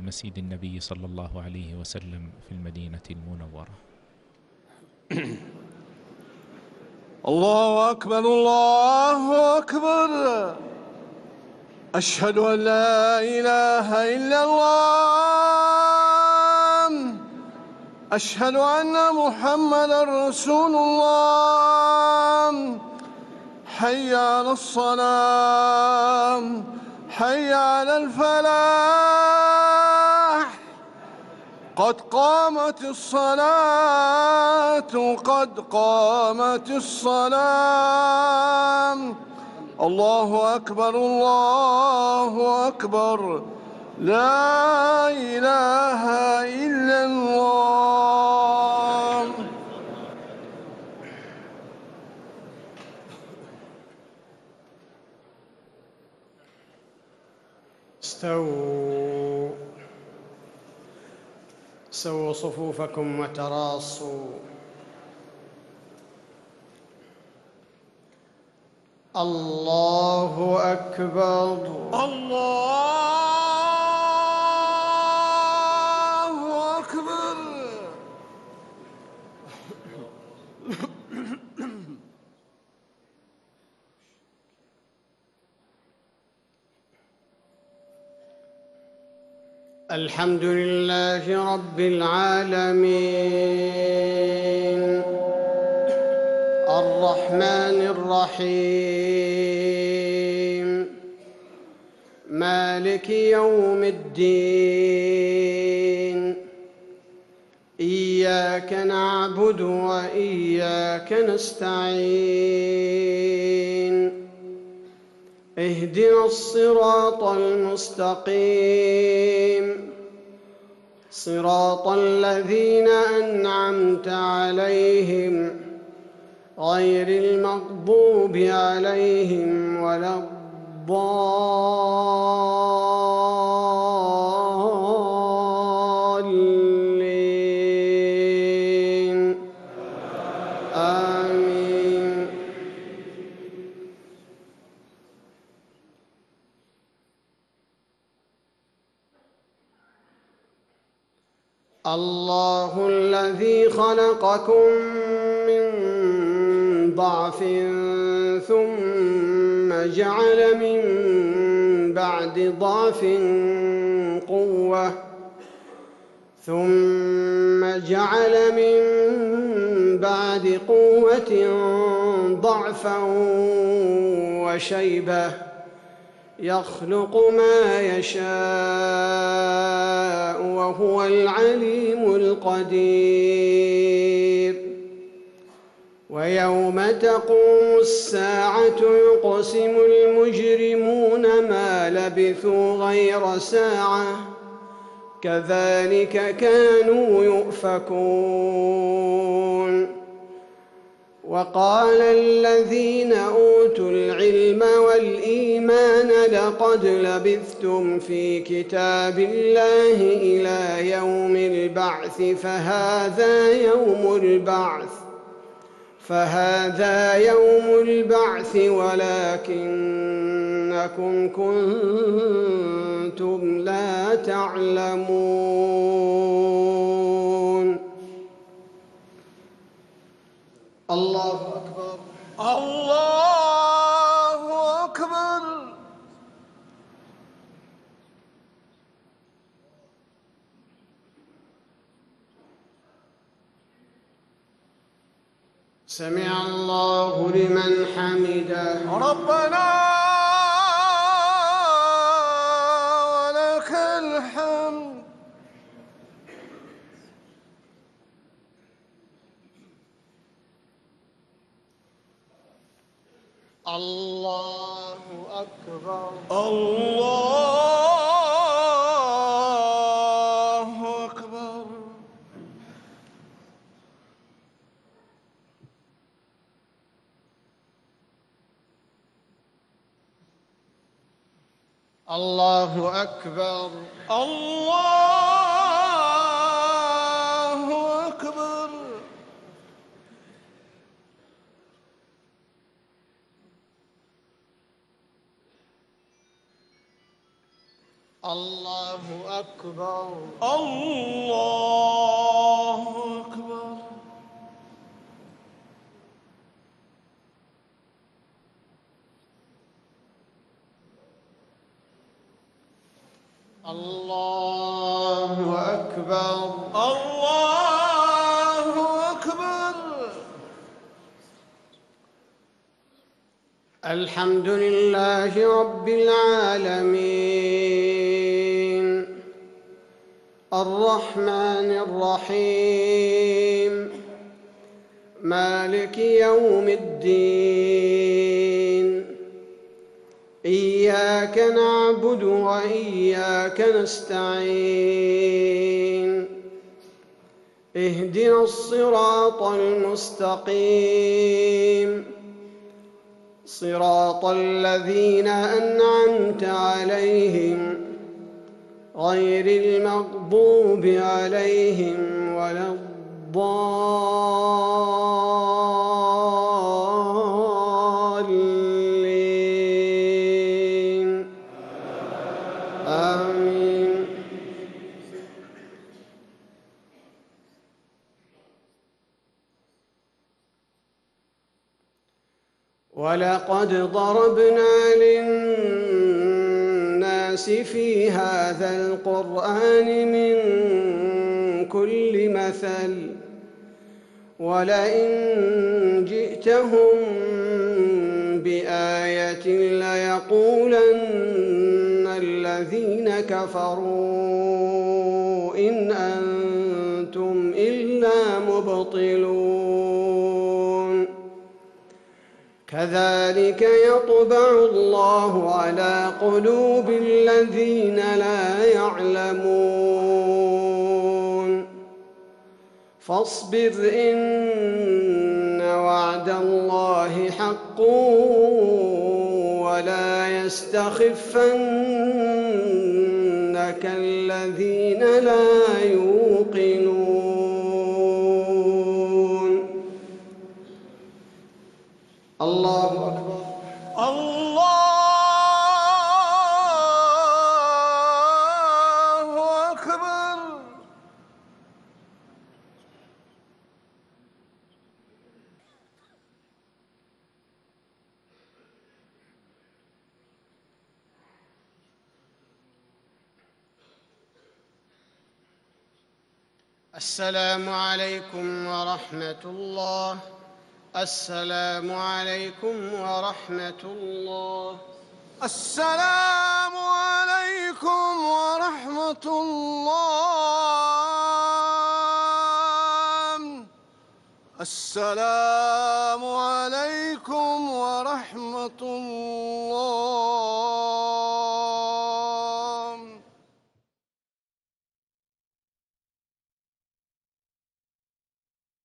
مسجد النبي صلى الله عليه وسلم في المدينة المنورة. الله أكبر الله أكبر. أشهد أن لا إله إلا الله. أشهد أن محمدًا رسول الله. حي على الصلاة، حي على الفلاح. قد قامت الصلاة، قد قامت الصلاة. الله أكبر الله أكبر. لا إله إلا الله. استووا صفوفكم وتراصوا. الله أكبر. الله أكبر. الحمد لله رب العالمين، الرحمن الرحيم، مالك يوم الدين. إياك نعبد وإياك نستعين. اهدنا الصراط المستقيم، صراط الذين أنعمت عليهم غير المغضوب عليهم ولا الضالين. آمين. الله الذي خلقكم من ضعف ثم جعل من بعد ضعف قوة، ثم جعل من بعد قوة ضعفا وشيبة، يخلق ما يشاء وهو العليم القدير. ويوم تقوم الساعة يقسم المجرمون ما لبثوا غير ساعة كذلك كانوا يؤفكون. وقال الذين أوتوا العلم والإيمان لقد لبثتم في كتاب الله إلى يوم البعث فهذا يوم البعث ولكنكم كنتم لا تعلمون. الله أكبر. الله أكبر. سمع الله لمن حمده. ربنا ولك الحمد. الله أكبر. الله أكبر. الله أكبر. الله أكبر. الله أكبر. الله أكبر. الله أكبر. الله أكبر. الحمد لله رب العالمين الرحمن الرحيم مالك يوم الدين إياك نعبد وإياك نستعين اهدنا الصراط المستقيم صراط الذين أنعمت عليهم غير المغضوب عليهم ولا الضالين آمين. ولقد ضربنا للناس في هذا القرآن من كل مثل ولئن جئتهم بآية ليقولن الذين كفروا إن أنتم إلا مبطلون كذلك يطبع الله على قلوب الذين لا يعلمون فاصبر إن وعد الله حق ولا يستخفنك الذين لا يوقنون. الله أكبر. الله أكبر. السلام عليكم ورحمة الله. السلام عليكم ورحمة الله. السلام عليكم ورحمة الله. السلام عليكم ورحمة الله.